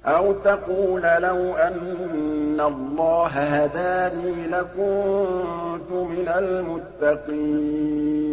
أَوْ تَقُولَ لَوْ أَنَّ اللَّهَ هَدَانِي لَكُنتُ مِنَ الْمُتَّقِينَ